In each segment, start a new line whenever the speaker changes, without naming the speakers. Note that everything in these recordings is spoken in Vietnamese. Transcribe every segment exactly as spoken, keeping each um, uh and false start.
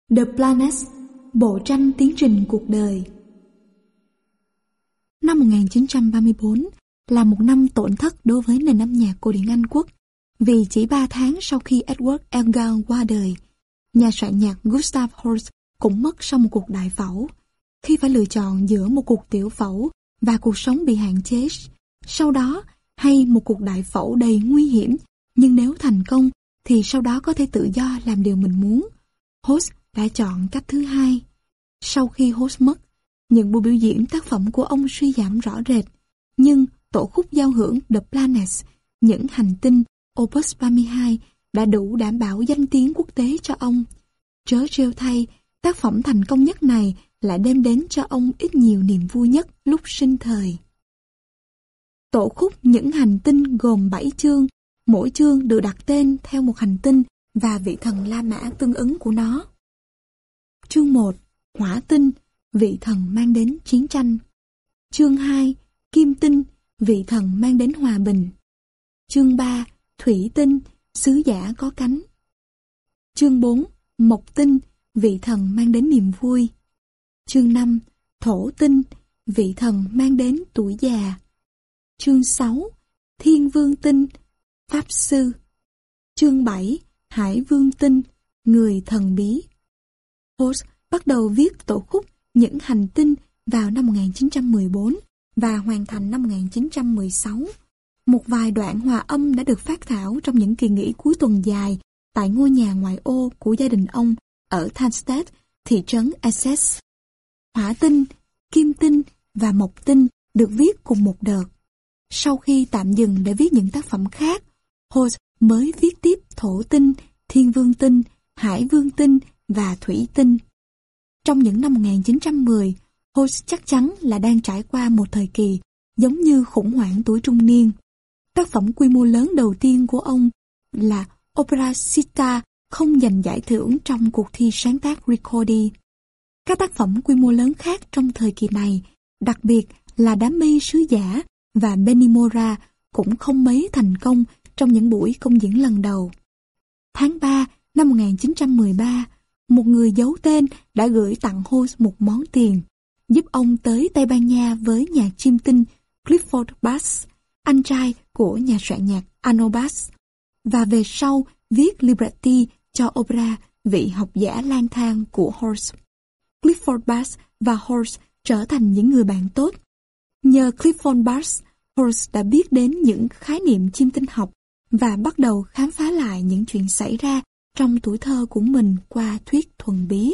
The Planets, bộ tranh tiến trình cuộc đời. Năm một nghìn chín trăm ba mươi tư là một năm tổn thất đối với nền âm nhạc cổ điển Anh quốc, vì chỉ ba tháng sau khi Edward Elgar qua đời, nhà soạn nhạc Gustav Holst cũng mất sau một cuộc đại phẫu. Khi phải lựa chọn giữa một cuộc tiểu phẫu và cuộc sống bị hạn chế sau đó, hay một cuộc đại phẫu đầy nguy hiểm, nhưng nếu thành công thì sau đó có thể tự do làm điều mình muốn, Holst đã chọn cách thứ hai. Sau khi Holst mất, những buổi biểu diễn tác phẩm của ông suy giảm rõ rệt, nhưng tổ khúc giao hưởng The Planets, những hành tinh Opus ba mươi hai đã đủ đảm bảo danh tiếng quốc tế cho ông. Trớ trêu thay, tác phẩm thành công nhất này lại đem đến cho ông ít nhiều niềm vui nhất lúc sinh thời. Tổ khúc những hành tinh gồm bảy chương, mỗi chương được đặt tên theo một hành tinh và vị thần La Mã tương ứng của nó. Chương một, Hỏa tinh, vị thần mang đến chiến tranh. Chương hai, Kim tinh, vị thần mang đến hòa bình. Chương ba, Thủy tinh, sứ giả có cánh. Chương bốn, Mộc tinh, vị thần mang đến niềm vui. Chương năm, Thổ tinh, vị thần mang đến tuổi già. Chương sáu, Thiên vương tinh, pháp sư. Chương bảy, Hải vương tinh, người thần bí. Holst bắt đầu viết tổ khúc những hành tinh vào năm một nghìn chín trăm mười bốn và hoàn thành năm một nghìn chín trăm mười sáu. Một vài đoạn hòa âm đã được phát thảo trong những kỳ nghỉ cuối tuần dài tại ngôi nhà ngoại ô của gia đình ông ở Thalstead, thị trấn Essex. Hỏa tinh, Kim tinh và Mộc tinh được viết cùng một đợt. Sau khi tạm dừng để viết những tác phẩm khác, Holst mới viết tiếp Thổ tinh, Thiên vương tinh, Hải vương tinh và Thủy tinh. Trong những năm một nghìn chín trăm mười, Holst chắc chắn là đang trải qua một thời kỳ giống như khủng hoảng tuổi trung niên. Tác phẩm quy mô lớn đầu tiên của ông là Opera Sitta không giành giải thưởng trong cuộc thi sáng tác Ricordi. Các tác phẩm quy mô lớn khác trong thời kỳ này, đặc biệt là Đám mây sứ giả và Benimora, cũng không mấy thành công trong những buổi công diễn lần đầu. Tháng ba năm một nghìn chín trăm mười ba, một người giấu tên đã gửi tặng Holst một món tiền, giúp ông tới Tây Ban Nha với nhà chiêm tinh Clifford Bass, anh trai của nhà soạn nhạc Arno Bass, và về sau viết libretti cho opera Vị học giả lang thang của Holst. Clifford Bass và Holst trở thành những người bạn tốt. Nhờ Clifford Bass, Holst đã biết đến những khái niệm chiêm tinh học và bắt đầu khám phá lại những chuyện xảy ra trong tuổi thơ của mình qua thuyết thuần bí.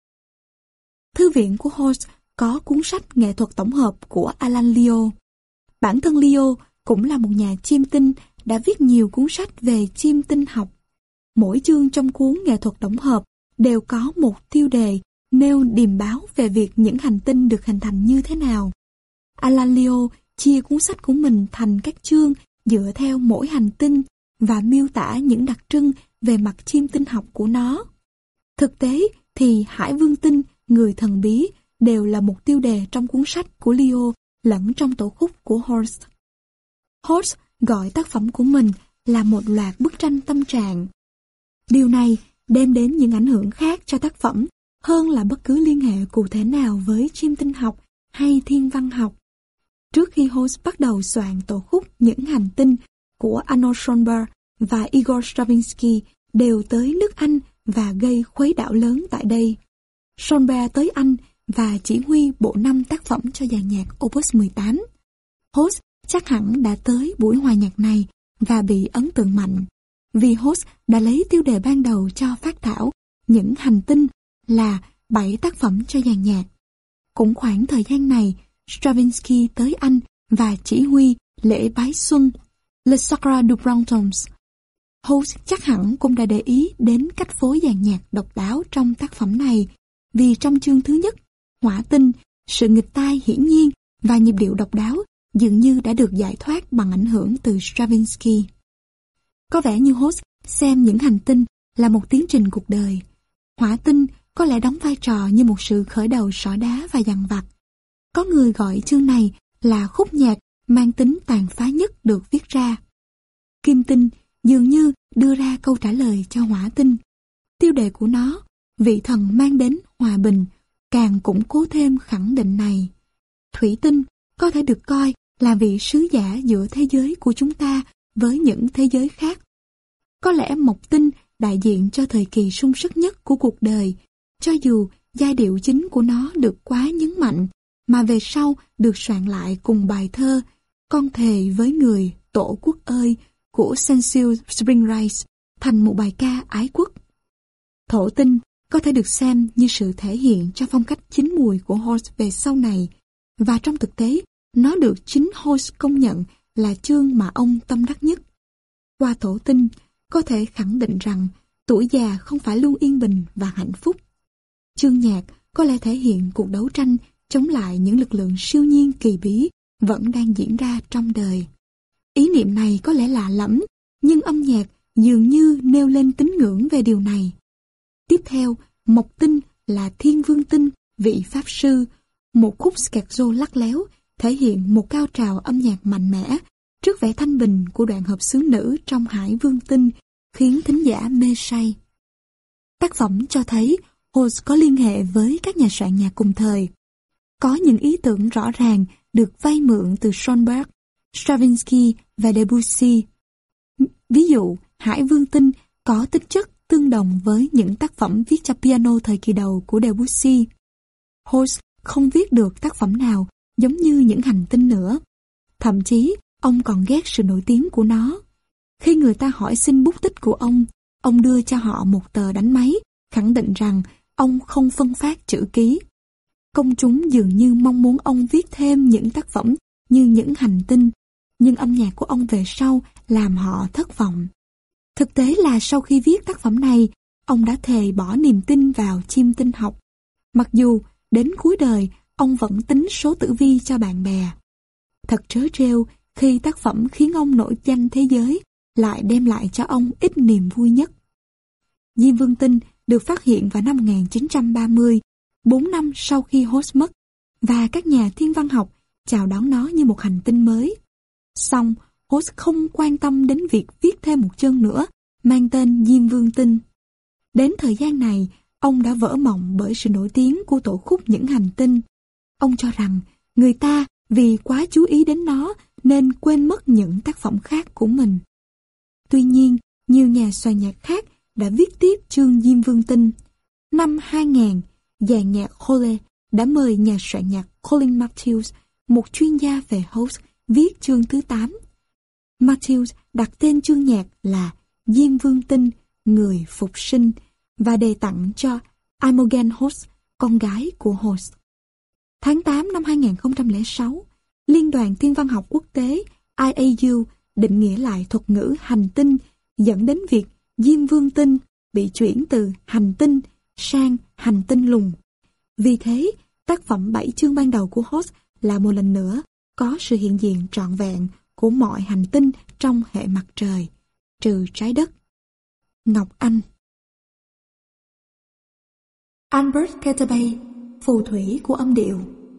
Thư viện của Holst có cuốn sách nghệ thuật tổng hợp của Alan Leo. Bản thân Leo cũng là một nhà chiêm tinh đã viết nhiều cuốn sách về chiêm tinh học. Mỗi chương trong cuốn nghệ thuật tổng hợp đều có một tiêu đề nêu điềm báo về việc những hành tinh được hình thành như thế nào. Alan Leo chia cuốn sách của mình thành các chương dựa theo mỗi hành tinh và miêu tả những đặc trưng về mặt chiêm tinh học của nó. Thực tế thì Hải vương tinh, người thần bí đều là một tiêu đề trong cuốn sách của Leo lẫn trong tổ khúc của Holst. Holst gọi tác phẩm của mình là một loạt bức tranh tâm trạng. Điều này đem đến những ảnh hưởng khác cho tác phẩm hơn là bất cứ liên hệ cụ thể nào với chiêm tinh học hay thiên văn học. Trước khi Holst bắt đầu soạn tổ khúc những hành tinh của Arnold Schoenberg và Igor Stravinsky đều tới nước Anh và gây khuấy đảo lớn tại đây. Schoenberg tới Anh và chỉ huy bộ năm tác phẩm cho dàn nhạc Opus mười tám. Holst chắc hẳn đã tới buổi hòa nhạc này và bị ấn tượng mạnh, vì Holst đã lấy tiêu đề ban đầu cho phát thảo những hành tinh là bảy tác phẩm cho dàn nhạc. Cũng khoảng thời gian này, Stravinsky tới Anh và chỉ huy lễ bái xuân Le Sacre du Printemps. Holst chắc hẳn cũng đã để ý đến cách phối dàn nhạc độc đáo trong tác phẩm này, vì trong chương thứ nhất, Hỏa tinh, sự nghịch tai hiển nhiên và nhịp điệu độc đáo dường như đã được giải thoát bằng ảnh hưởng từ Stravinsky. Có vẻ như Holst xem những hành tinh là một tiến trình cuộc đời. Hỏa tinh có lẽ đóng vai trò như một sự khởi đầu sỏi đá và dằn vặt. Có người gọi chương này là khúc nhạc mang tính tàn phá nhất được viết ra. Kim tinh dường như đưa ra câu trả lời cho Hỏa tinh. Tiêu đề của nó, vị thần mang đến hòa bình, càng củng cố thêm khẳng định này. Thủy tinh có thể được coi là vị sứ giả giữa thế giới của chúng ta với những thế giới khác. Có lẽ mộc tinh đại diện cho thời kỳ sung sức nhất của cuộc đời, cho dù giai điệu chính của nó được quá nhấn mạnh, mà về sau được soạn lại cùng bài thơ Con thề với người tổ quốc ơi của Cecil Springrice thành một bài ca ái quốc. Thổ tinh có thể được xem như sự thể hiện cho phong cách chín mùi của Holst về sau này, và trong thực tế, nó được chính Holst công nhận là chương mà ông tâm đắc nhất. Qua thổ tinh, có thể khẳng định rằng tuổi già không phải luôn yên bình và hạnh phúc. Chương nhạc có lẽ thể hiện cuộc đấu tranh chống lại những lực lượng siêu nhiên kỳ bí vẫn đang diễn ra trong đời. Ý niệm này có lẽ lạ lẫm, nhưng âm nhạc dường như nêu lên tín ngưỡng về điều này. Tiếp theo, mộc tinh là thiên vương tinh, vị pháp sư, một khúc scherzo lắc léo, thể hiện một cao trào âm nhạc mạnh mẽ, trước vẻ thanh bình của đoạn hợp xướng nữ trong hải vương tinh, khiến thính giả mê say. Tác phẩm cho thấy Holst có liên hệ với các nhà soạn nhạc cùng thời. Có những ý tưởng rõ ràng được vay mượn từ Schoenberg, Stravinsky và Debussy. Ví dụ, Hải Vương Tinh có tính chất tương đồng với những tác phẩm viết cho piano thời kỳ đầu của Debussy. Holst không viết được tác phẩm nào giống như những hành tinh nữa. Thậm chí, ông còn ghét sự nổi tiếng của nó. Khi người ta hỏi xin bút tích của ông, ông đưa cho họ một tờ đánh máy, khẳng định rằng ông không phân phát chữ ký. Công chúng dường như mong muốn ông viết thêm những tác phẩm như những hành tinh, nhưng âm nhạc của ông về sau làm họ thất vọng. Thực tế là sau khi viết tác phẩm này, ông đã thề bỏ niềm tin vào chiêm tinh học. Mặc dù đến cuối đời, ông vẫn tính số tử vi cho bạn bè. Thật trớ trêu khi tác phẩm khiến ông nổi danh thế giới lại đem lại cho ông ít niềm vui nhất. Diêm Vương Tinh được phát hiện vào năm một nghìn chín trăm ba mươi, bốn năm sau khi Holst mất, và các nhà thiên văn học chào đón nó như một hành tinh mới. Song, Holst không quan tâm đến việc viết thêm một chương nữa, mang tên Diêm Vương Tinh. Đến thời gian này, ông đã vỡ mộng bởi sự nổi tiếng của tổ khúc những hành tinh. Ông cho rằng, người ta vì quá chú ý đến nó nên quên mất những tác phẩm khác của mình. Tuy nhiên, nhiều nhà soạn nhạc khác đã viết tiếp chương Diêm Vương Tinh. Năm hai nghìn, dàn nhạc Hole đã mời nhà soạn nhạc Colin Matthews, một chuyên gia về Holst, viết chương thứ tám. Matthews đặt tên chương nhạc là Diêm Vương Tinh, người phục sinh, và đề tặng cho Imogen Holst, con gái của Holst. Tháng tám năm hai nghìn không trăm lẻ sáu, Liên đoàn Thiên văn học quốc tế I A U định nghĩa lại thuật ngữ hành tinh, dẫn đến việc Diêm Vương Tinh bị chuyển từ hành tinh sang hành tinh lùn. Vì thế, tác phẩm bảy chương ban đầu của Holst là một lần nữa có sự hiện diện trọn vẹn của mọi hành tinh trong hệ mặt trời, trừ trái đất. Ngọc Anh. Albert Ketebay, phù thủy của âm điệu.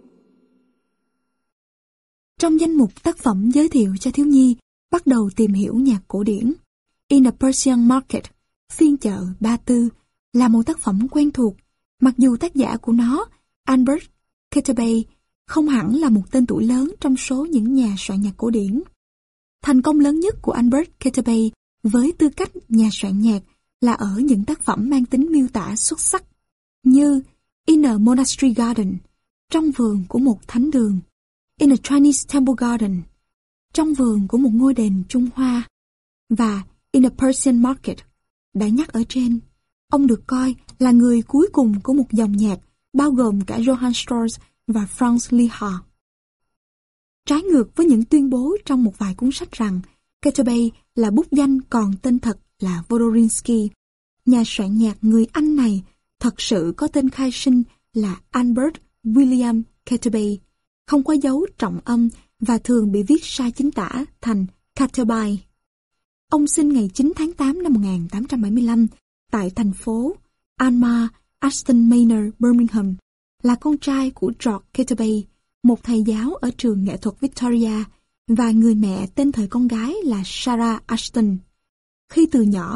Trong danh mục tác phẩm giới thiệu cho thiếu nhi bắt đầu tìm hiểu nhạc cổ điển, In a Persian Market, phiên chợ Ba Tư, là một tác phẩm quen thuộc, mặc dù tác giả của nó, Albert Ketebay, không hẳn là một tên tuổi lớn trong số những nhà soạn nhạc cổ điển. Thành công lớn nhất của Albert Ketebay với tư cách nhà soạn nhạc là ở những tác phẩm mang tính miêu tả xuất sắc, như In a Monastery Garden, trong vườn của một thánh đường, In a Chinese Temple Garden, trong vườn của một ngôi đền Trung Hoa, và In a Persian Market. Đã nhắc ở trên, ông được coi là người cuối cùng của một dòng nhạc bao gồm cả Johann Strauss và Franz Liszt. Trái ngược với những tuyên bố trong một vài cuốn sách rằng Ketebay là bút danh còn tên thật là Vodorinsky, nhà soạn nhạc người Anh này thật sự có tên khai sinh là Albert William Ketebay, không có dấu trọng âm và thường bị viết sai chính tả thành Ketebay. Ông sinh ngày chín tháng tám năm một nghìn tám trăm bảy mươi lăm tại thành phố Alma, Aston Manor, Birmingham, là con trai của George Ketebay, một thầy giáo ở trường nghệ thuật Victoria, và người mẹ tên thời con gái là Sarah Ashton. Khi từ nhỏ,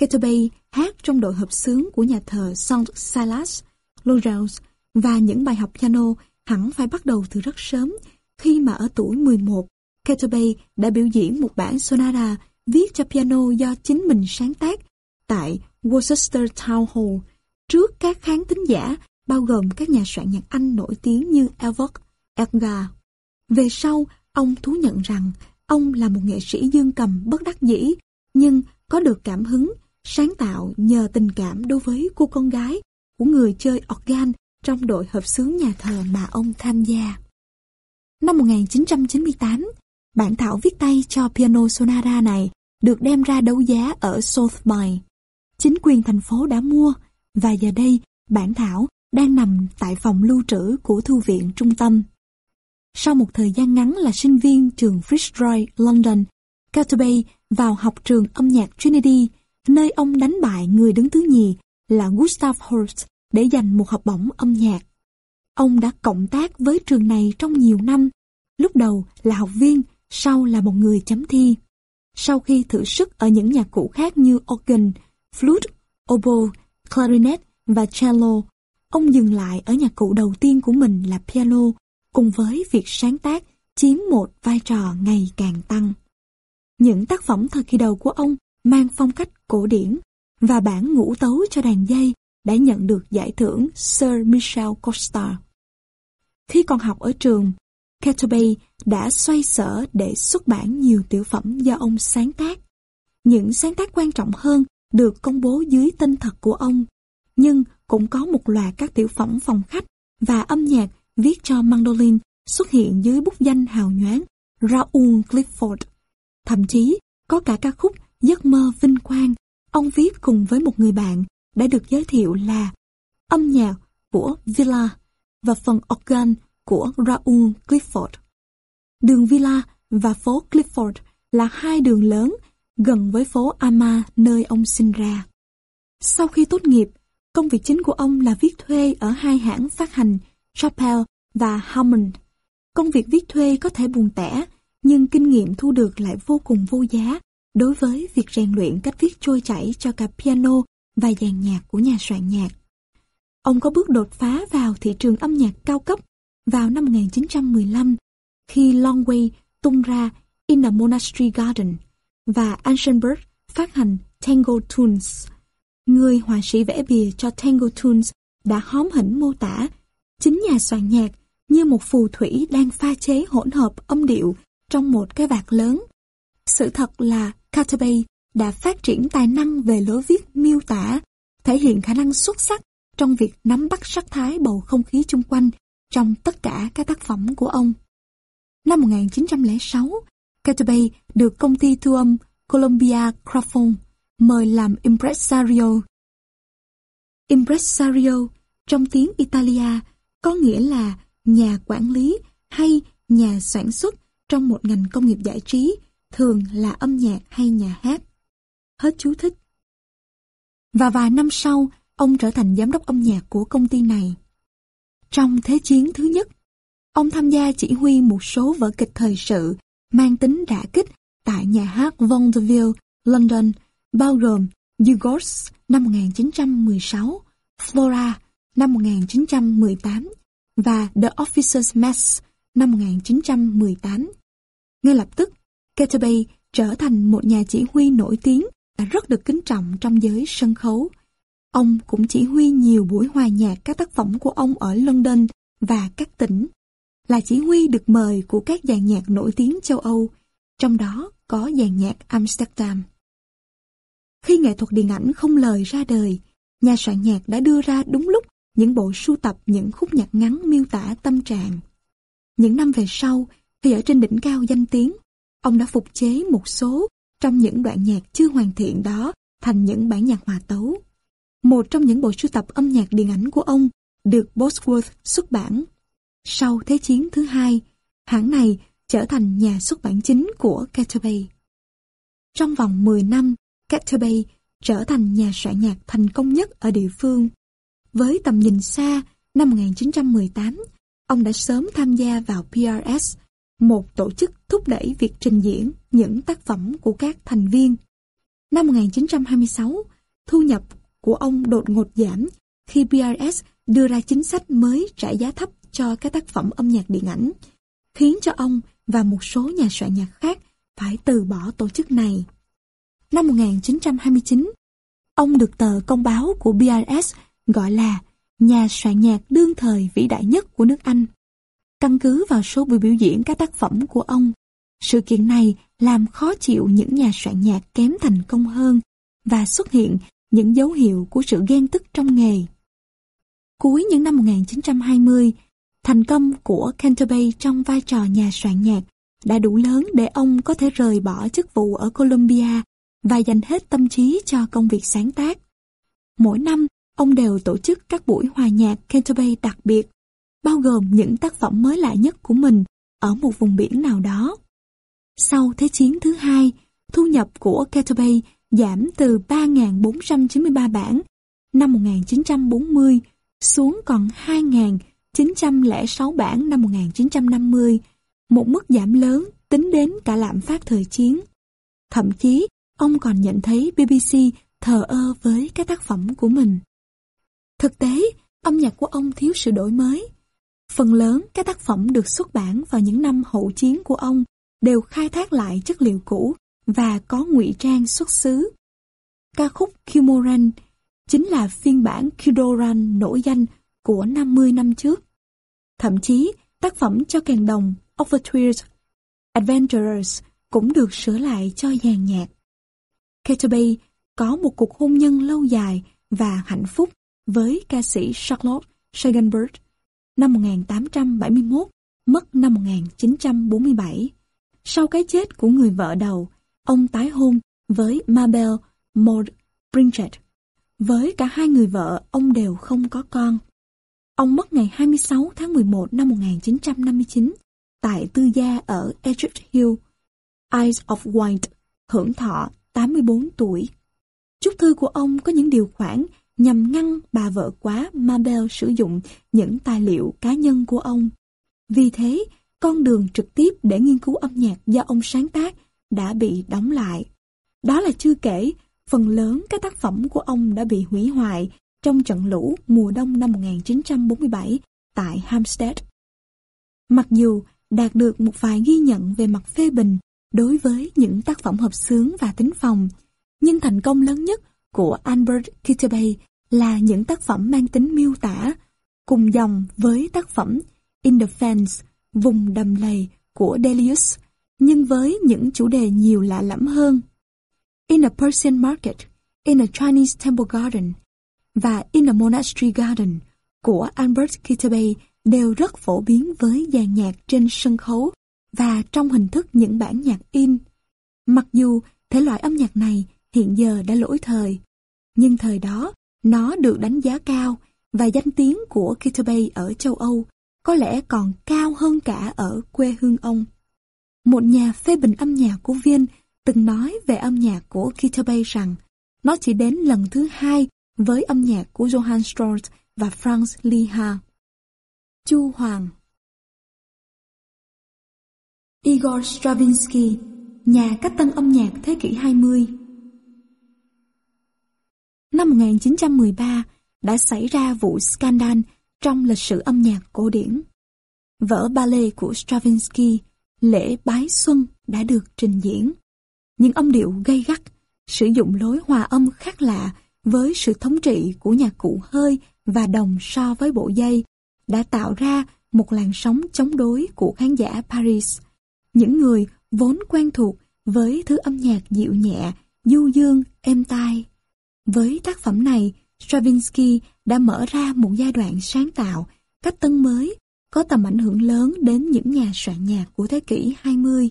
Ketubay hát trong đội hợp xướng của nhà thờ Saint Silas, Lourdes, và những bài học piano hẳn phải bắt đầu từ rất sớm, khi mà ở tuổi mười một, Ketubay đã biểu diễn một bản sonata viết cho piano do chính mình sáng tác tại Worcester Town Hall trước các khán thính giả bao gồm các nhà soạn nhạc Anh nổi tiếng như Edward Elgar. Về sau, ông thú nhận rằng ông là một nghệ sĩ dương cầm bất đắc dĩ, nhưng có được cảm hứng, sáng tạo nhờ tình cảm đối với cô con gái của người chơi organ trong đội hợp xướng nhà thờ mà ông tham gia. Năm một nghìn chín trăm chín mươi tám, bản thảo viết tay cho piano sonata này được đem ra đấu giá ở Sotheby. Chính quyền thành phố đã mua, và giờ đây bản thảo đang nằm tại phòng lưu trữ của thư viện trung tâm. Sau một thời gian ngắn là sinh viên trường Fitzroy, London, Ketubay vào học trường âm nhạc Trinity, nơi ông đánh bại người đứng thứ nhì là Gustav Holst để giành một học bổng âm nhạc. Ông đã cộng tác với trường này trong nhiều năm, lúc đầu là học viên, sau là một người chấm thi. Sau khi thử sức ở những nhạc cụ khác như organ, flute, oboe, clarinet và cello, ông dừng lại ở nhạc cụ đầu tiên của mình là piano, cùng với việc sáng tác chiếm một vai trò ngày càng tăng. Những tác phẩm thời kỳ đầu của ông mang phong cách cổ điển, và bản ngũ tấu cho đàn dây đã nhận được giải thưởng Sir Michael Costa. Khi còn học ở trường, Ketubay đã xoay sở để xuất bản nhiều tiểu phẩm do ông sáng tác. Những sáng tác quan trọng hơn được công bố dưới tên thật của ông, nhưng cũng có một loạt các tiểu phẩm phòng khách và âm nhạc viết cho mandolin xuất hiện dưới bút danh hào nhoáng Raoul Clifford. Thậm chí có cả ca khúc Giấc mơ vinh quang ông viết cùng với một người bạn đã được giới thiệu là âm nhạc của Villa và phần organ của Raoul Clifford. Đường Villa và phố Clifford là hai đường lớn gần với phố Armagh nơi ông sinh ra. Sau khi tốt nghiệp, công việc chính của ông là viết thuê ở hai hãng phát hành Chappell và Hammond. Công việc viết thuê có thể buồn tẻ, nhưng kinh nghiệm thu được lại vô cùng vô giá đối với việc rèn luyện cách viết trôi chảy cho cả piano và dàn nhạc của nhà soạn nhạc. Ông có bước đột phá vào thị trường âm nhạc cao cấp vào năm một nghìn chín trăm mười lăm khi Longway tung ra In a Monastery Garden và Aschenberg phát hành Tango Tunes. Người họa sĩ vẽ bìa cho Tango Tunes đã hóm hỉnh mô tả chính nhà soạn nhạc như một phù thủy đang pha chế hỗn hợp âm điệu trong một cái vạc lớn. Sự thật là Ketubay đã phát triển tài năng về lối viết miêu tả, thể hiện khả năng xuất sắc trong việc nắm bắt sắc thái bầu không khí chung quanh trong tất cả các tác phẩm của ông. Năm một nghìn chín trăm lẻ sáu, Ketubay được công ty thu âm Columbia Graphone mời làm impresario. Impresario trong tiếng Italia có nghĩa là nhà quản lý hay nhà sản xuất trong một ngành công nghiệp giải trí, thường là âm nhạc hay nhà hát. Hết chú thích. Và vài năm sau, ông trở thành giám đốc âm nhạc của công ty này. Trong Thế chiến thứ nhất, ông tham gia chỉ huy một số vở kịch thời sự mang tính đả kích tại nhà hát Vaudeville, London, bao gồm Yugos năm một nghìn chín trăm mười sáu, Flora năm một nghìn chín trăm mười tám và The Officers' Mess năm một nghìn chín trăm mười tám. Ngay lập tức, Ketubay trở thành một nhà chỉ huy nổi tiếng và rất được kính trọng trong giới sân khấu. Ông cũng chỉ huy nhiều buổi hòa nhạc các tác phẩm của ông ở London và các tỉnh, là chỉ huy được mời của các dàn nhạc nổi tiếng châu Âu, trong đó có dàn nhạc Amsterdam. Khi nghệ thuật điện ảnh không lời ra đời, nhà soạn nhạc đã đưa ra đúng lúc những bộ sưu tập những khúc nhạc ngắn miêu tả tâm trạng. Những năm về sau, khi ở trên đỉnh cao danh tiếng, ông đã phục chế một số trong những đoạn nhạc chưa hoàn thiện đó thành những bản nhạc hòa tấu. Một trong những bộ sưu tập âm nhạc điện ảnh của ông được Bosworth xuất bản. Sau Thế chiến thứ hai, hãng này trở thành nhà xuất bản chính của Ketubay. Trong vòng mười năm, Ketubay trở thành nhà soạn nhạc thành công nhất ở địa phương. Với tầm nhìn xa, năm một nghìn chín trăm mười tám, ông đã sớm tham gia vào pê rờ ét, một tổ chức thúc đẩy việc trình diễn những tác phẩm của các thành viên. Năm một nghìn chín trăm hai mươi sáu, thu nhập của ông đột ngột giảm khi pê rờ ét đưa ra chính sách mới trả giá thấp cho các tác phẩm âm nhạc điện ảnh, khiến cho ông và một số nhà soạn nhạc khác phải từ bỏ tổ chức này. Năm một nghìn chín trăm hai mươi chín, ông được tờ Công báo của pê rờ ét gọi là nhà soạn nhạc đương thời vĩ đại nhất của nước Anh. Căn cứ vào số buổi biểu diễn các tác phẩm của ông, sự kiện này làm khó chịu những nhà soạn nhạc kém thành công hơn và xuất hiện những dấu hiệu của sự ghen tức trong nghề. Cuối những năm một nghìn chín trăm hai mươi, thành công của Canterbury trong vai trò nhà soạn nhạc đã đủ lớn để ông có thể rời bỏ chức vụ ở Columbia và dành hết tâm trí cho công việc sáng tác. Mỗi năm, ông đều tổ chức các buổi hòa nhạc Canterbury đặc biệt, bao gồm những tác phẩm mới lạ nhất của mình ở một vùng biển nào đó. Sau Thế chiến thứ hai, thu nhập của Canterbury giảm từ ba nghìn bốn trăm chín mươi ba bảng năm một nghìn chín trăm bốn mươi xuống còn hai nghìn chín trăm lẻ sáu bảng năm một nghìn chín trăm năm mươi, một mức giảm lớn tính đến cả lạm phát thời chiến. Thậm chí, ông còn nhận thấy bê bê xê thờ ơ với các tác phẩm của mình. Thực tế, âm nhạc của ông thiếu sự đổi mới. Phần lớn các tác phẩm được xuất bản vào những năm hậu chiến của ông đều khai thác lại chất liệu cũ và có ngụy trang xuất xứ. Ca khúc Kilmoran chính là phiên bản Kildoran nổi danh của năm mươi năm trước. Thậm chí, tác phẩm cho kèn đồng Overtures, Adventurers cũng được sửa lại cho dàn nhạc. Canterbury có một cuộc hôn nhân lâu dài và hạnh phúc với ca sĩ Charlotte Schaugenberg năm một nghìn tám trăm bảy mươi mốt, mất năm một nghìn chín trăm bốn mươi bảy. Sau cái chết của người vợ đầu, ông tái hôn với Mabel Maud Bridget. Với cả hai người vợ, ông đều không có con. Ông mất ngày hai mươi sáu tháng mười một năm một nghìn chín trăm năm mươi chín tại tư gia ở Edgewood Hill, Isle of Wight, hưởng thọ tám mươi bốn tuổi. Chúc thư của ông có những điều khoản nhằm ngăn bà vợ quá Mabel sử dụng những tài liệu cá nhân của ông. Vì thế, con đường trực tiếp để nghiên cứu âm nhạc do ông sáng tác đã bị đóng lại. Đó là chưa kể, phần lớn các tác phẩm của ông đã bị hủy hoại trong trận lũ mùa đông năm một nghìn chín trăm bốn mươi bảy tại Hampstead. Mặc dù đạt được một vài ghi nhận về mặt phê bình đối với những tác phẩm hợp xướng và tính phòng, nhưng thành công lớn nhất của Albert Kitterbay là những tác phẩm mang tính miêu tả, cùng dòng với tác phẩm In the Fens, vùng đầm lầy của Delius, nhưng với những chủ đề nhiều lạ lẫm hơn. In a Persian Market, In a Chinese Temple Garden và In a Monastery Garden của Albert Kitterbay đều rất phổ biến với dàn nhạc trên sân khấu và trong hình thức những bản nhạc in. Mặc dù thể loại âm nhạc này hiện giờ đã lỗi thời, nhưng thời đó nó được đánh giá cao và danh tiếng của Kitterbay ở châu Âu có lẽ còn cao hơn cả ở quê hương ông. Một nhà phê bình âm nhạc của Viên từng nói về âm nhạc của Kitterbay rằng nó chỉ đến lần thứ hai với âm nhạc của Johann Strauss và Franz Liszt. Chu Hoàng. Igor Stravinsky, nhà cách tân âm nhạc thế kỷ hai mươi. Năm một nghìn chín trăm mười ba đã xảy ra vụ scandal trong lịch sử âm nhạc cổ điển. Vở ballet của Stravinsky, Lễ Bái Xuân, đã được trình diễn. Những âm điệu gay gắt, sử dụng lối hòa âm khác lạ với sự thống trị của nhạc cụ hơi và đồng so với bộ dây đã tạo ra một làn sóng chống đối của khán giả Paris, những người vốn quen thuộc với thứ âm nhạc dịu nhẹ, du dương, êm tai. Với tác phẩm này, Stravinsky đã mở ra một giai đoạn sáng tạo, cách tân mới, có tầm ảnh hưởng lớn đến những nhà soạn nhạc của thế kỷ hai mươi.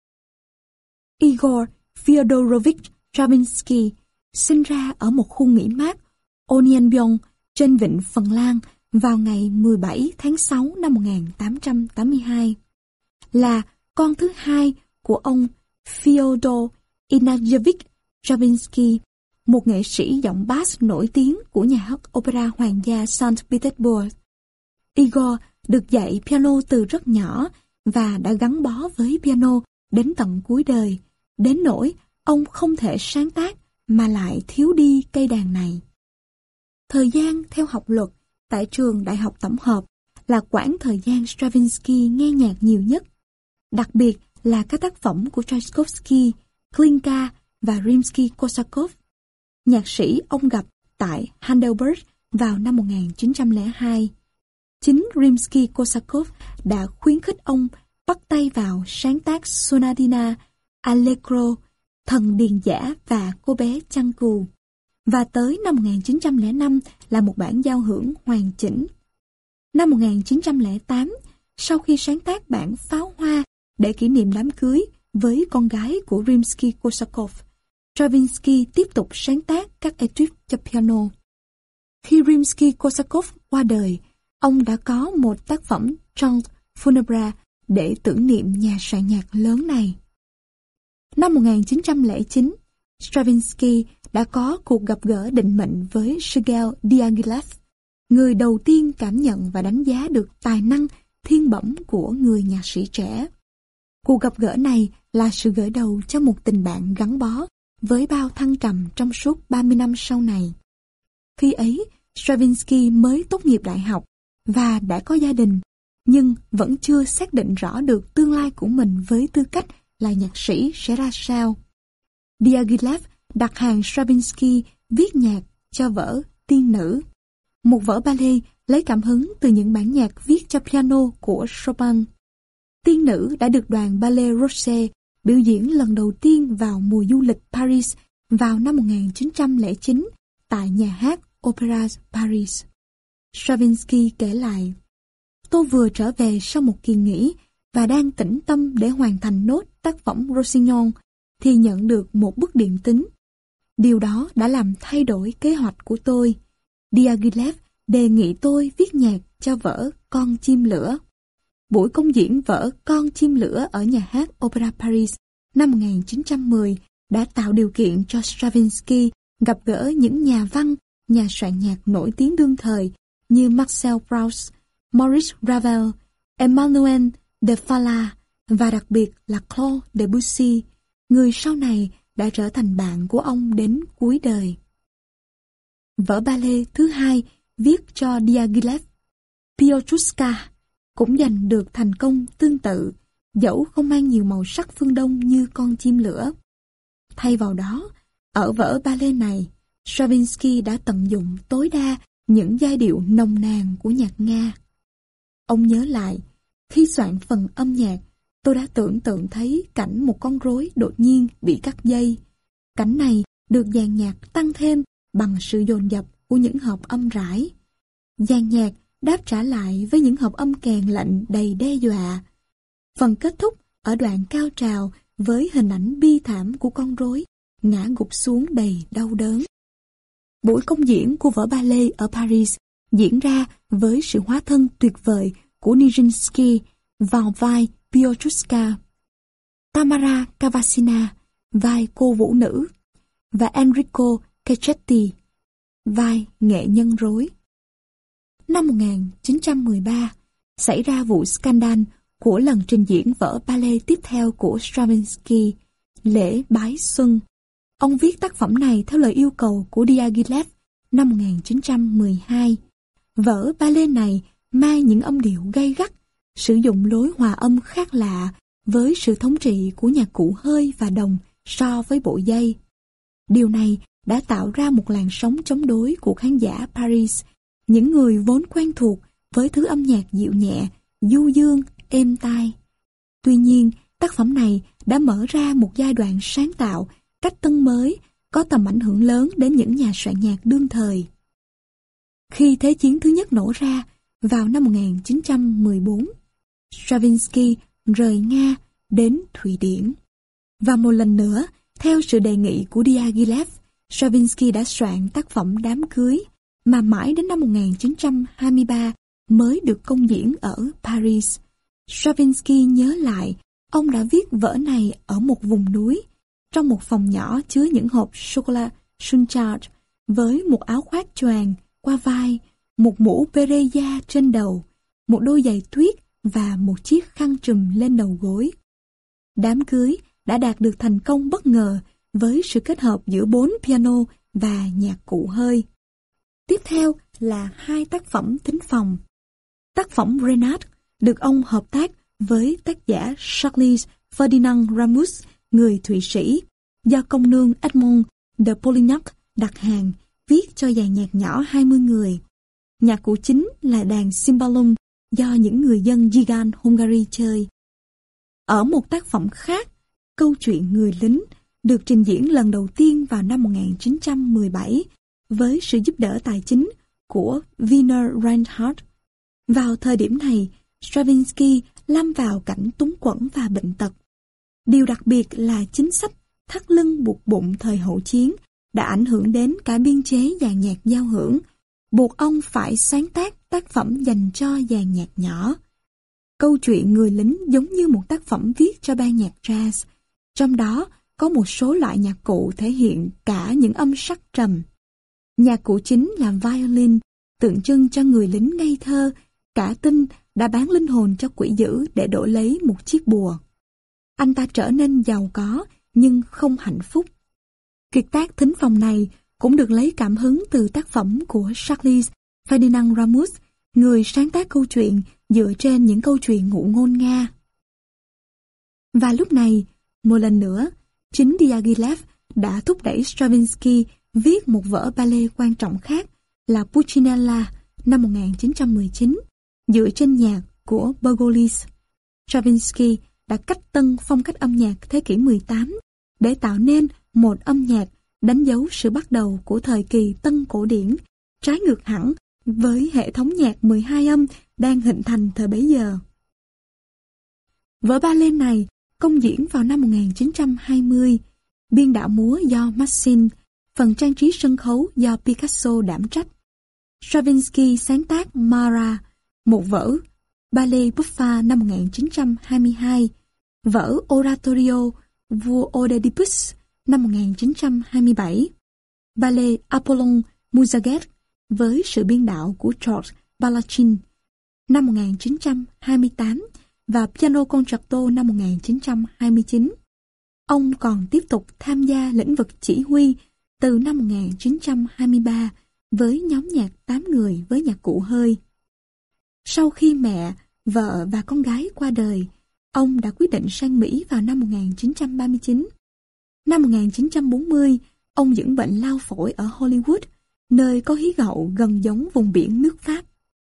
Igor Fyodorovich Stravinsky sinh ra ở một khu nghỉ mát Onienbyong trên vịnh Phần Lan vào ngày mười bảy tháng sáu năm một nghìn tám trăm tám mươi hai. Là con thứ hai của ông Fyodor Ignatievich Stravinsky, một nghệ sĩ giọng bass nổi tiếng của nhà hát opera hoàng gia Saint Petersburg. Igor được dạy piano từ rất nhỏ và đã gắn bó với piano đến tận cuối đời, đến nỗi ông không thể sáng tác mà lại thiếu đi cây đàn này. Thời gian theo học luật tại trường Đại học Tổng hợp là quãng thời gian Stravinsky nghe nhạc nhiều nhất, đặc biệt là các tác phẩm của Tchaikovsky, Glinka và Rimsky-Korsakov. Nhạc sĩ ông gặp tại Heidelberg vào năm một nghìn chín trăm lẻ hai. Chính Rimsky-Korsakov đã khuyến khích ông bắt tay vào sáng tác Sonatina, Allegro, Thần Điền Dã và Cô bé chăn cừu. Và tới năm một nghìn chín trăm lẻ năm là một bản giao hưởng hoàn chỉnh. Năm một nghìn chín trăm lẻ tám, sau khi sáng tác bản Pháo Hoa để kỷ niệm đám cưới với con gái của Rimsky-Korsakov, Stravinsky tiếp tục sáng tác các etude cho piano. Khi Rimsky-Korsakov qua đời, ông đã có một tác phẩm Chant Funèbre để tưởng niệm nhà soạn nhạc lớn này. Năm một nghìn chín trăm lẻ chín, Stravinsky đã có cuộc gặp gỡ định mệnh với Sergei Diaghilev, người đầu tiên cảm nhận và đánh giá được tài năng thiên bẩm của người nhạc sĩ trẻ. Cuộc gặp gỡ này là sự gởi đầu cho một tình bạn gắn bó với bao thăng trầm trong suốt ba mươi năm sau này. Khi ấy, Stravinsky mới tốt nghiệp đại học và đã có gia đình, nhưng vẫn chưa xác định rõ được tương lai của mình với tư cách là nhạc sĩ sẽ ra sao. Diaghilev đặt hàng Stravinsky viết nhạc cho vở Tiên Nữ, một vở ballet lấy cảm hứng từ những bản nhạc viết cho piano của Chopin. Tiên Nữ đã được đoàn Ballet Russe biểu diễn lần đầu tiên vào mùa du lịch Paris vào năm một nghìn chín trăm lẻ chín tại nhà hát Opera Paris. Stravinsky kể lại, tôi vừa trở về sau một kỳ nghỉ và đang tĩnh tâm để hoàn thành nốt tác phẩm Rossignol thì nhận được một bức điện tín. Điều đó đã làm thay đổi kế hoạch của tôi. Diaghilev đề nghị tôi viết nhạc cho vở Con chim lửa. Buổi công diễn vở Con chim lửa ở nhà hát Opera Paris năm một nghìn chín trăm mười đã tạo điều kiện cho Stravinsky gặp gỡ những nhà văn, nhà soạn nhạc nổi tiếng đương thời như Marcel Proust, Maurice Ravel, Emmanuel de Falla và đặc biệt là Claude Debussy, người sau này đã trở thành bạn của ông đến cuối đời. Vở ballet thứ hai viết cho Diaghilev, Piotrushka, cũng giành được thành công tương tự, dẫu không mang nhiều màu sắc phương Đông như Con chim lửa. Thay vào đó, ở vở ballet này, Stravinsky đã tận dụng tối đa những giai điệu nồng nàn của nhạc Nga. Ông nhớ lại, khi soạn phần âm nhạc, tôi đã tưởng tượng thấy cảnh một con rối đột nhiên bị cắt dây. Cảnh này được dàn nhạc tăng thêm bằng sự dồn dập của những hợp âm rãi. Dàn nhạc đáp trả lại với những hợp âm kèn lạnh đầy đe dọa. Phần kết thúc ở đoạn cao trào với hình ảnh bi thảm của con rối ngã gục xuống đầy đau đớn. Buổi công diễn của vở ballet ở Paris diễn ra với sự hóa thân tuyệt vời của Nijinsky vào vai Piotrushka, Tamara Cavasina vai cô vũ nữ và Enrico Cecchetti vai nghệ nhân rối. Năm một nghìn chín trăm mười ba, xảy ra vụ scandal của lần trình diễn vở ballet tiếp theo của Stravinsky, Lễ Bái Xuân. Ông viết tác phẩm này theo lời yêu cầu của Diaghilev năm một nghìn chín trăm mười hai. Vở ballet này mang những âm điệu gay gắt, sử dụng lối hòa âm khác lạ với sự thống trị của nhạc cụ hơi và đồng so với bộ dây. Điều này đã tạo ra một làn sóng chống đối của khán giả Paris, những người vốn quen thuộc với thứ âm nhạc dịu nhẹ, du dương, êm tai. Tuy nhiên, tác phẩm này đã mở ra một giai đoạn sáng tạo, cách tân mới, có tầm ảnh hưởng lớn đến những nhà soạn nhạc đương thời. Khi Thế chiến thứ nhất nổ ra, vào năm một nghìn chín trăm mười bốn, Stravinsky rời Nga đến Thụy Điển. Và một lần nữa, theo sự đề nghị của Diaghilev, Stravinsky đã soạn tác phẩm Đám cưới, mà mãi đến năm một nghìn chín trăm hai mươi ba mới được công diễn ở Paris. Stravinsky nhớ lại, ông đã viết vở này ở một vùng núi, trong một phòng nhỏ chứa những hộp sô-cô-la Sunchard, với một áo khoác choàng qua vai, một mũ beret da trên đầu, một đôi giày tuyết và một chiếc khăn trùm lên đầu gối. Đám cưới đã đạt được thành công bất ngờ với sự kết hợp giữa bốn piano và nhạc cụ hơi. Tiếp theo là hai tác phẩm thính phòng. Tác phẩm Renard được ông hợp tác với tác giả Charles Ferdinand Ramus, người Thụy Sĩ, do công nương Edmond de Polignac đặt hàng, viết cho dàn nhạc nhỏ hai mươi người. Nhạc cụ chính là đàn cymbalum do những người dân Gigan, Hungary chơi. Ở một tác phẩm khác, Câu chuyện người lính được trình diễn lần đầu tiên vào năm một nghìn chín trăm mười bảy với sự giúp đỡ tài chính của Wiener Reinhardt. Vào thời điểm này, Stravinsky lâm vào cảnh túng quẫn và bệnh tật. Điều đặc biệt là chính sách thắt lưng buộc bụng thời hậu chiến đã ảnh hưởng đến cả biên chế dàn nhạc giao hưởng, buộc ông phải sáng tác tác phẩm dành cho dàn nhạc nhỏ. Câu chuyện người lính giống như một tác phẩm viết cho ban nhạc jazz, trong đó có một số loại nhạc cụ thể hiện cả những âm sắc trầm. Nhạc cụ chính là violin, tượng trưng cho người lính ngây thơ, cả tin đã bán linh hồn cho quỷ dữ để đổi lấy một chiếc bùa. Anh ta trở nên giàu có nhưng không hạnh phúc. Kiệt tác thính phòng này cũng được lấy cảm hứng từ tác phẩm của Charles Ferdinand Ramus, người sáng tác câu chuyện dựa trên những câu chuyện ngụ ngôn Nga. Và lúc này, một lần nữa, chính Diaghilev đã thúc đẩy Stravinsky viết một vở ballet quan trọng khác là Puccinella năm một nghìn chín trăm mười chín, dựa trên nhạc của Bogolis. Stravinsky đã cách tân phong cách âm nhạc thế kỷ mười tám để tạo nên một âm nhạc đánh dấu sự bắt đầu của thời kỳ tân cổ điển, trái ngược hẳn với hệ thống nhạc mười hai âm đang hình thành thời bấy giờ. Vở ballet này công diễn vào năm một nghìn chín trăm hai mươi, biên đạo múa do Massin, phần trang trí sân khấu do Picasso đảm trách. Stravinsky sáng tác Mara, một vở ballet buffa năm một nghìn chín trăm hai mươi hai, vở Oratorio vua Oedipus năm một nghìn chín trăm hai mươi bảy, ballet Apollon Musaget với sự biên đạo của George Balachin năm một nghìn chín trăm hai mươi tám và piano concerto năm một nghìn chín trăm hai mươi chín. Ông còn tiếp tục tham gia lĩnh vực chỉ huy từ năm một nghìn chín trăm hai mươi ba với nhóm nhạc tám người với nhạc cụ hơi. Sau khi mẹ, vợ và con gái qua đời, ông đã quyết định sang Mỹ vào năm một nghìn chín trăm ba mươi chín. Năm một nghìn chín trăm bốn mươi, ông dưỡng bệnh lao phổi ở Hollywood, nơi có khí hậu gần giống vùng biển nước Pháp.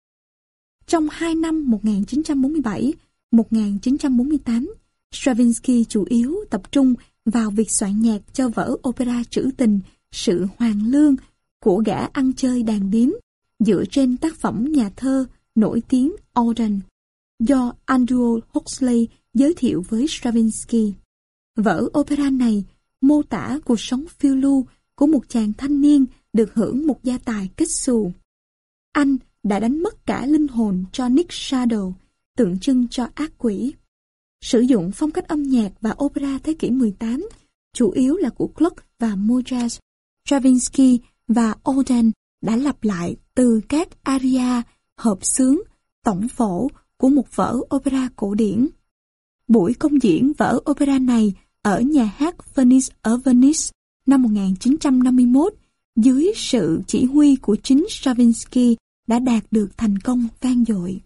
Trong hai năm một nghìn chín trăm bốn mươi bảy đến một nghìn chín trăm bốn mươi tám, Stravinsky chủ yếu tập trung vào việc soạn nhạc cho vở opera trữ tình Sự Hoàn Lương của gã ăn chơi đàn điếm, dựa trên tác phẩm nhà thơ nổi tiếng Auden, do Andrew Huxley giới thiệu với Stravinsky. Vở opera này mô tả cuộc sống phiêu lưu của một chàng thanh niên được hưởng một gia tài kết xù. Anh đã đánh mất cả linh hồn cho Nick Shadow, tượng trưng cho ác quỷ. Sử dụng phong cách âm nhạc và opera thế kỷ mười tám, chủ yếu là của Gluck và Mozart. Stravinsky và Auden đã lặp lại từ các aria, hợp xướng, tổng phổ của một vở opera cổ điển. Buổi công diễn vở opera này ở nhà hát Venice ở Venice năm một nghìn chín trăm năm mươi mốt, dưới sự chỉ huy của chính Stravinsky, đã đạt được thành công vang dội.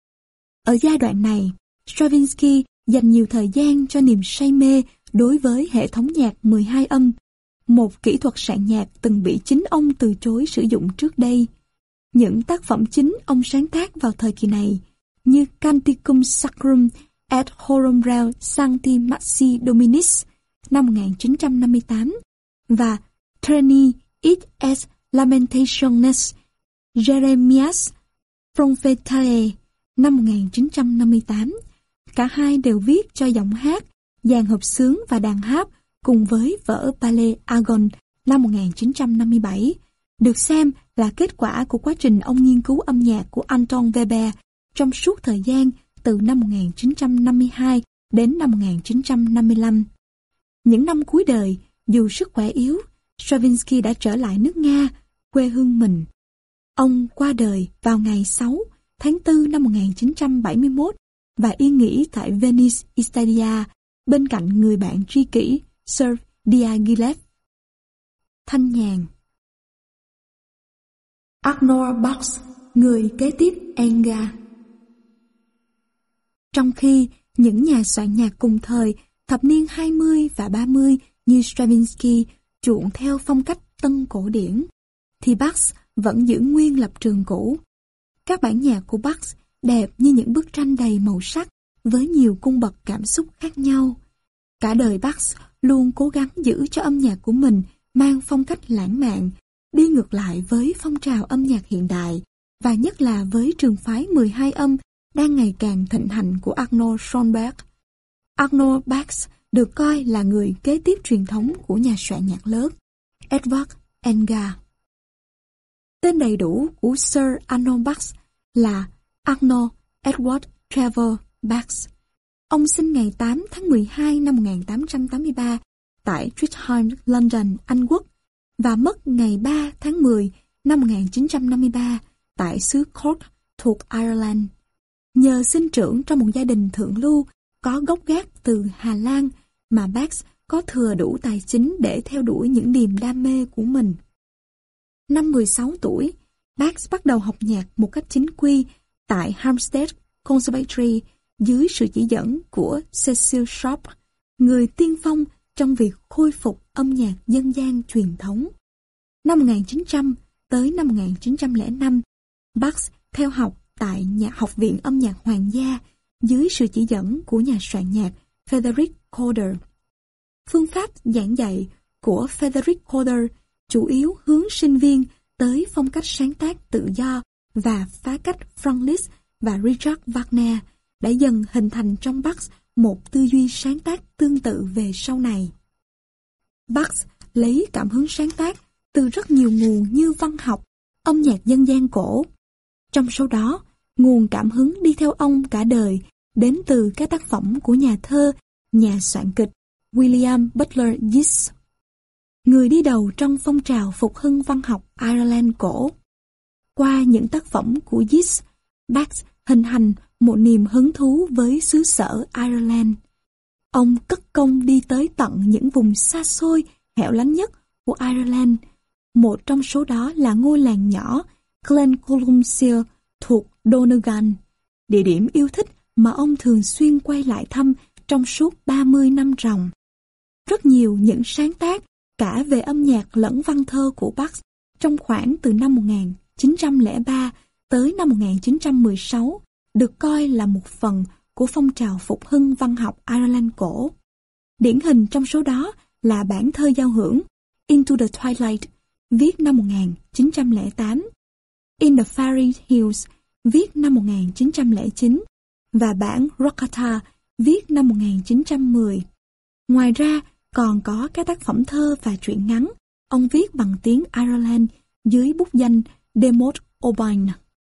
Ở giai đoạn này, Stravinsky dành nhiều thời gian cho niềm say mê đối với hệ thống nhạc mười hai âm, một kỹ thuật soạn nhạc từng bị chính ông từ chối sử dụng trước đây. Những tác phẩm chính ông sáng tác vào thời kỳ này, như Canticum Sacrum et Horum Reo Sancti Maxi Dominis năm một nghìn chín trăm năm mươi tám và Treni it es Lamentationes Jeremias Prophetae năm một nghìn chín trăm năm mươi tám. Cả hai đều viết cho giọng hát, dàn hợp xướng và đàn hát cùng với vở ballet Agon năm một nghìn chín trăm năm mươi bảy, được xem là kết quả của quá trình ông nghiên cứu âm nhạc của Anton Weber trong suốt thời gian từ năm một nghìn chín trăm năm mươi hai đến năm một nghìn chín trăm năm mươi lăm. Những năm cuối đời, dù sức khỏe yếu, Stravinsky đã trở lại nước Nga, quê hương mình. Ông qua đời vào ngày sáu tháng tư năm một nghìn chín trăm bảy mươi mốt và yên nghỉ tại Venice, Italia, bên cạnh người bạn tri kỷ Sir Diaghilev. Thanh nhàn. Arnold Bax, người kế tiếp Elgar. Trong khi những nhà soạn nhạc cùng thời thập niên hai mươi và ba mươi như Stravinsky chuộng theo phong cách tân cổ điển, thì Bax vẫn giữ nguyên lập trường cũ. Các bản nhạc của Bax đẹp như những bức tranh đầy màu sắc với nhiều cung bậc cảm xúc khác nhau. Cả đời Bax luôn cố gắng giữ cho âm nhạc của mình mang phong cách lãng mạn, đi ngược lại với phong trào âm nhạc hiện đại, và nhất là với trường phái mười hai âm đang ngày càng thịnh hành của Arnold Schoenberg. Arnold Bax được coi là người kế tiếp truyền thống của nhà soạn nhạc lớn Edvard Elgar. Tên đầy đủ của Sir Arnold Bax là Arnold Edward Trevor Bax. Ông sinh ngày tám tháng mười hai năm một nghìn tám trăm tám mươi ba tại Streatham, London, Anh Quốc, và mất ngày ba tháng mười năm một nghìn chín trăm năm mươi ba tại xứ Cork thuộc Ireland. Nhờ sinh trưởng trong một gia đình thượng lưu có gốc gác từ Hà Lan mà Bax có thừa đủ tài chính để theo đuổi những niềm đam mê của mình. Năm mười sáu tuổi, Bax bắt đầu học nhạc một cách chính quy tại Hampstead Conservatory dưới sự chỉ dẫn của Cecil Sharp, người tiên phong trong việc khôi phục âm nhạc dân gian truyền thống. Năm một nghìn chín trăm tới năm một nghìn chín trăm lẻ năm, Bax theo học tại nhà học viện âm nhạc hoàng gia dưới sự chỉ dẫn của nhà soạn nhạc Frederick Corder. Phương pháp giảng dạy của Frederick Corder chủ yếu hướng sinh viên tới phong cách sáng tác tự do và phá cách Franz Liszt và Richard Wagner đã dần hình thành trong Bax một tư duy sáng tác tương tự về sau này. Bax lấy cảm hứng sáng tác từ rất nhiều nguồn như văn học, âm nhạc dân gian cổ. Trong số đó, nguồn cảm hứng đi theo ông cả đời đến từ các tác phẩm của nhà thơ, nhà soạn kịch William Butler Yeats, người đi đầu trong phong trào phục hưng văn học Ireland cổ. Qua những tác phẩm của Yeats, Bax hình thành một niềm hứng thú với xứ sở Ireland. Ông cất công đi tới tận những vùng xa xôi, hẻo lánh nhất của Ireland. Một trong số đó là ngôi làng nhỏ Glencolumcille thuộc Donegal, địa điểm yêu thích mà ông thường xuyên quay lại thăm trong suốt ba mươi năm ròng. Rất nhiều những sáng tác cả về âm nhạc lẫn văn thơ của Bax trong khoảng từ năm một nghìn chín trăm lẻ ba tới năm một nghìn chín trăm mười sáu được coi là một phần của phong trào phục hưng văn học Ireland cổ. Điển hình trong số đó là bản thơ giao hưởng Into the Twilight, viết năm một nghìn chín trăm lẻ tám, In the Fairy Hills, viết năm một nghìn chín trăm lẻ chín, và bản Rockata, viết năm một nghìn chín trăm mười. Ngoài ra, còn có các tác phẩm thơ và truyện ngắn ông viết bằng tiếng Ireland dưới bút danh Dermot O'Byrne.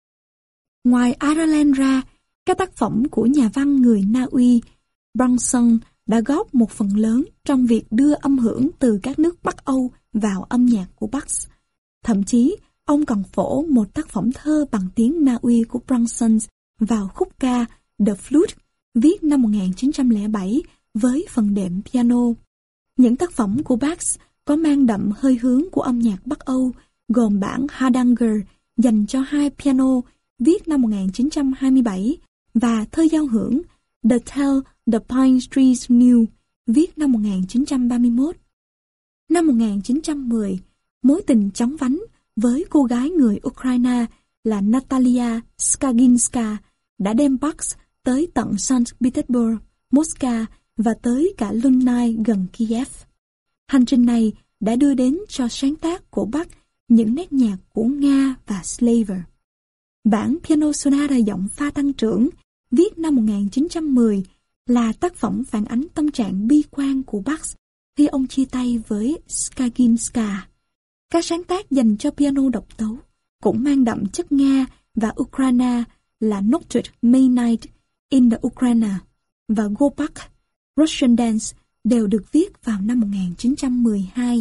Ngoài Ireland ra, các tác phẩm của nhà văn người Na Uy Brunson đã góp một phần lớn trong việc đưa âm hưởng từ các nước Bắc Âu vào âm nhạc của Bax. Thậm chí, ông còn phổ một tác phẩm thơ bằng tiếng Na Uy của Brunson vào khúc ca The Flute, viết năm một nghìn chín trăm lẻ bảy với phần đệm piano. Những tác phẩm của Bax có mang đậm hơi hướng của âm nhạc Bắc Âu, gồm bản Hardanger dành cho hai piano, viết năm một nghìn chín trăm hai mươi bảy, và thơ giao hưởng The Tale the Pine Trees Knew, viết năm một nghìn chín trăm ba mươi mốt. Năm một nghìn chín trăm mười, mối tình chóng vánh với cô gái người Ukraine là Natalia Skaginska đã đem Bax tới tận Saint Petersburg, Moscow và tới cả Lunai gần Kiev. Hành trình này đã đưa đến cho sáng tác của Bax những nét nhạc của Nga và Slaver. Bản piano sonata giọng pha tăng trưởng, viết năm một nghìn chín trăm mười, là tác phẩm phản ánh tâm trạng bi quan của Bax khi ông chia tay với Skaginska. Các sáng tác dành cho piano độc tấu cũng mang đậm chất Nga và Ukraine là Nocturne May Night in the Ukraine và Go Back, Russian Dance đều được viết vào năm một nghìn chín trăm mười hai.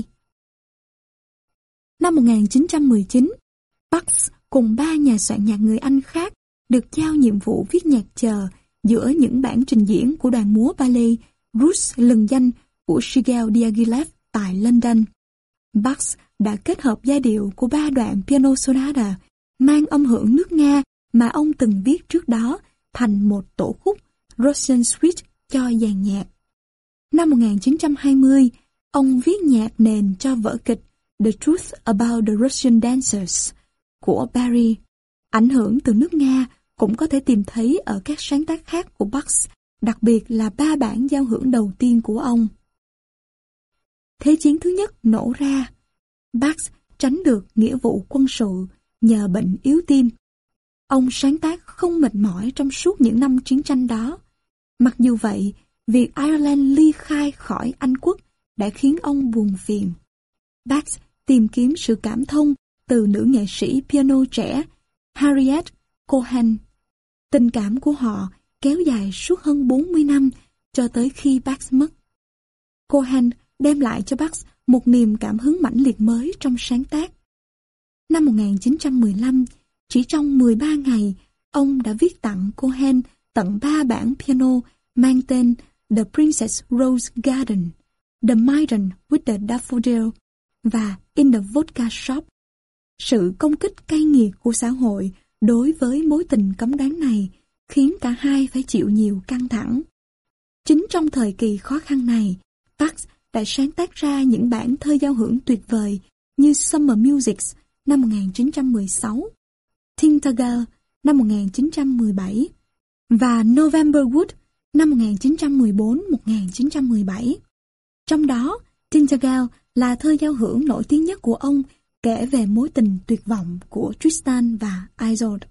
Năm một nghìn chín trăm mười chín, Bax cùng ba nhà soạn nhạc người Anh khác được giao nhiệm vụ viết nhạc chờ giữa những bản trình diễn của đoàn múa ballet Russe lừng danh của Shigel Diaghilev tại London. Bach đã kết hợp giai điệu của ba đoạn piano sonata mang âm hưởng nước Nga mà ông từng viết trước đó thành một tổ khúc Russian Suite cho dàn nhạc. Năm một nghìn chín trăm hai mươi, ông viết nhạc nền cho vở kịch The Truth About the Russian Dancers của Barry. Ảnh hưởng từ nước Nga cũng có thể tìm thấy ở các sáng tác khác của Bach, đặc biệt là ba bản giao hưởng đầu tiên của ông. Thế chiến thứ nhất nổ ra. Bach tránh được nghĩa vụ quân sự nhờ bệnh yếu tim. Ông sáng tác không mệt mỏi trong suốt những năm chiến tranh đó. Mặc dù vậy, việc Ireland ly khai khỏi Anh quốc đã khiến ông buồn phiền. Bach tìm kiếm sự cảm thông từ nữ nghệ sĩ piano trẻ Harriet Cohen. Tình cảm của họ kéo dài suốt hơn bốn mươi năm cho tới khi Bach mất. Cohen đem lại cho Bach một niềm cảm hứng mãnh liệt mới trong sáng tác. Năm một nghìn chín trăm mười lăm, chỉ trong mười ba ngày, ông đã viết tặng Cohen tận ba bản piano mang tên The Princess Rose Garden, The Maiden with the Daffodil và In the Vodka Shop. Sự công kích cay nghiệt của xã hội đối với mối tình cấm đoán này khiến cả hai phải chịu nhiều căng thẳng. Chính trong thời kỳ khó khăn này, Bach đã sáng tác ra những bản thơ giao hưởng tuyệt vời như Summer Music năm một nghìn chín trăm mười sáu, Tintagel năm một nghìn chín trăm mười bảy và November Wood năm một nghìn chín trăm mười bốn đến một nghìn chín trăm mười bảy. Trong đó, Tintagel là thơ giao hưởng nổi tiếng nhất của ông, kể về mối tình tuyệt vọng của Tristan và Isolde.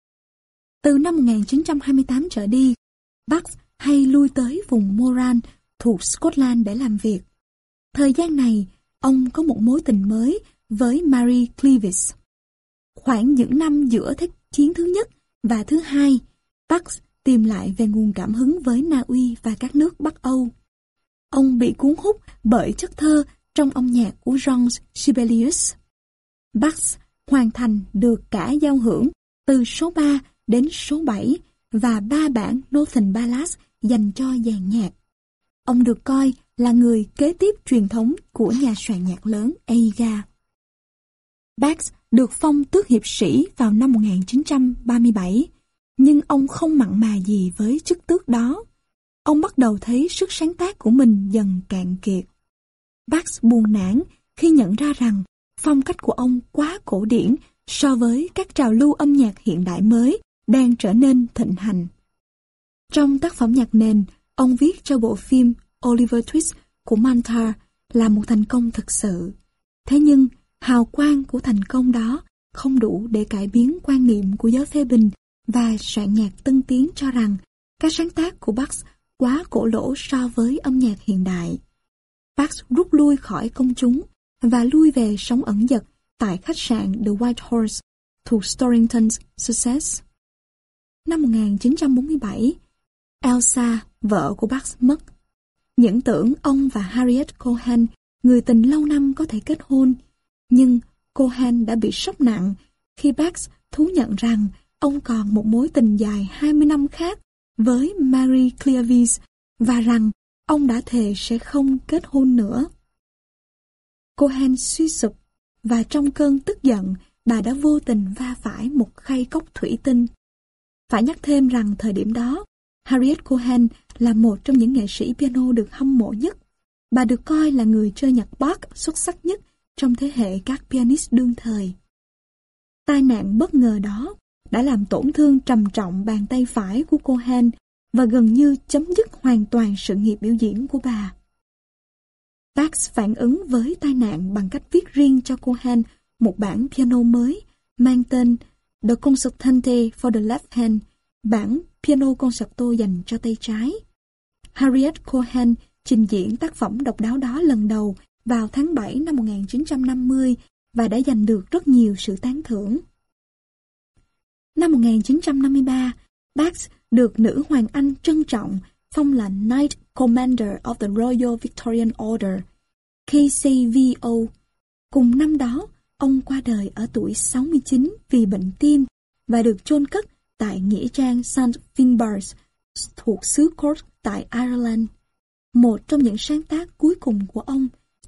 Từ năm một nghìn chín trăm hai mươi tám trở đi, Bach hay lui tới vùng Moran thuộc Scotland để làm việc. Thời gian này, ông có một mối tình mới với Mary Cleavis. Khoảng những năm giữa Thế chiến thứ nhất và thứ hai, Bach tìm lại về nguồn cảm hứng với Na Uy và các nước Bắc Âu. Ông bị cuốn hút bởi chất thơ trong âm nhạc của Jean Sibelius. Bach hoàn thành được cả giao hưởng từ số ba đến số bảy và ba bản Northern Ballads dành cho dàn nhạc. Ông được coi là người kế tiếp truyền thống của nhà soạn nhạc lớn Eiga. Bach được phong tước hiệp sĩ vào năm một nghìn chín trăm ba mươi bảy, nhưng ông không mặn mà gì với chức tước đó. Ông bắt đầu thấy sức sáng tác của mình dần cạn kiệt. Bach buồn nản khi nhận ra rằng phong cách của ông quá cổ điển so với các trào lưu âm nhạc hiện đại mới đang trở nên thịnh hành. Trong tác phẩm nhạc nền, ông viết cho bộ phim Oliver Twist của Manta là một thành công thực sự. Thế nhưng, hào quang của thành công đó không đủ để cải biến quan niệm của giới phê bình và soạn nhạc tân tiến cho rằng các sáng tác của Bach quá cổ lỗ so với âm nhạc hiện đại. Bach rút lui khỏi công chúng và lui về sống ẩn dật tại khách sạn The White Horse thuộc Storrington, Sussex. Năm một nghìn chín trăm bốn mươi bảy, Elsa, vợ của Bach mất. Những tưởng ông và Harriet Cohen, người tình lâu năm, có thể kết hôn, nhưng Cohen đã bị sốc nặng khi Bach thú nhận rằng ông còn một mối tình dài hai mươi năm khác với Mary Cleavis và rằng ông đã thề sẽ không kết hôn nữa. Cohen suy sụp và trong cơn tức giận, bà đã vô tình va phải một khay cốc thủy tinh. Phải nhắc thêm rằng thời điểm đó, Harriet Cohen là một trong những nghệ sĩ piano được hâm mộ nhất. Bà được coi là người chơi nhạc Bach xuất sắc nhất trong thế hệ các pianist đương thời. Tai nạn bất ngờ đó đã làm tổn thương trầm trọng bàn tay phải của Cohen và gần như chấm dứt hoàn toàn sự nghiệp biểu diễn của bà. Bach phản ứng với tai nạn bằng cách viết riêng cho Cohen một bản piano mới mang tên The Concertante for the Left Hand, bản piano concerto dành cho tay trái. Harriet Cohen trình diễn tác phẩm độc đáo đó lần đầu vào tháng bảy năm một nghìn chín trăm năm mươi và đã giành được rất nhiều sự tán thưởng. Năm một nghìn chín trăm năm mươi ba, Bach được nữ hoàng Anh trân trọng phong là Knight Commander of the Royal Victorian Order, K C V O. Cùng năm đó, ông qua đời ở tuổi sáu mươi chín vì bệnh tim và được chôn cất tại nghĩa trang Saint Finbarrs thuộc xứ Cork tại Ireland. Một trong những sáng tác cuối cùng của ông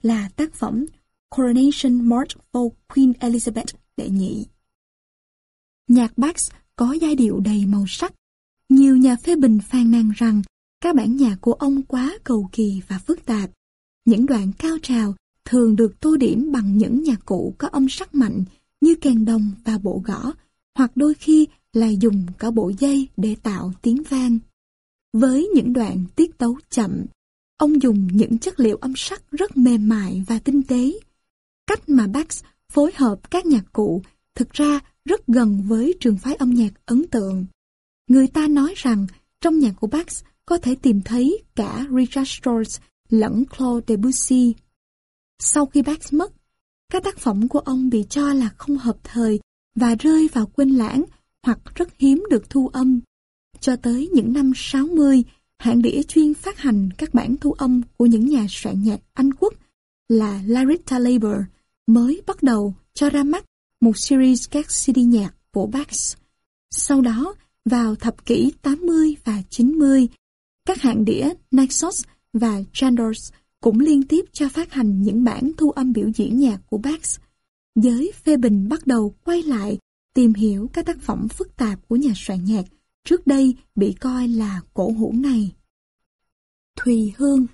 là tác phẩm Coronation March for Queen Elizabeth đệ nhị. Nhạc Bach có giai điệu đầy màu sắc. Nhiều nhà phê bình phàn nàn rằng các bản nhạc của ông quá cầu kỳ và phức tạp. Những đoạn cao trào thường được tô điểm bằng những nhạc cụ có âm sắc mạnh như kèn đồng và bộ gõ, hoặc đôi khi là dùng cả bộ dây để tạo tiếng vang. Với những đoạn tiết tấu chậm, ông dùng những chất liệu âm sắc rất mềm mại và tinh tế. Cách mà Bach phối hợp các nhạc cụ thực ra rất gần với trường phái âm nhạc ấn tượng. Người ta nói rằng trong nhạc của Bach có thể tìm thấy cả Richard Strauss lẫn Claude Debussy. Sau khi Bach mất, các tác phẩm của ông bị cho là không hợp thời và rơi vào quên lãng hoặc rất hiếm được thu âm. Cho tới những năm sáu mươi, hãng đĩa chuyên phát hành các bản thu âm của những nhà soạn nhạc Anh quốc là Larissa Labor mới bắt đầu cho ra mắt một series các xê đê nhạc của Bach. Sau đó, vào thập kỷ tám mươi và chín mươi, các hãng đĩa Naxos và Chandos cũng liên tiếp cho phát hành những bản thu âm biểu diễn nhạc của Bach. Giới phê bình bắt đầu quay lại tìm hiểu các tác phẩm phức tạp của nhà soạn nhạc trước đây bị coi là cổ hủ này. Thùy Hương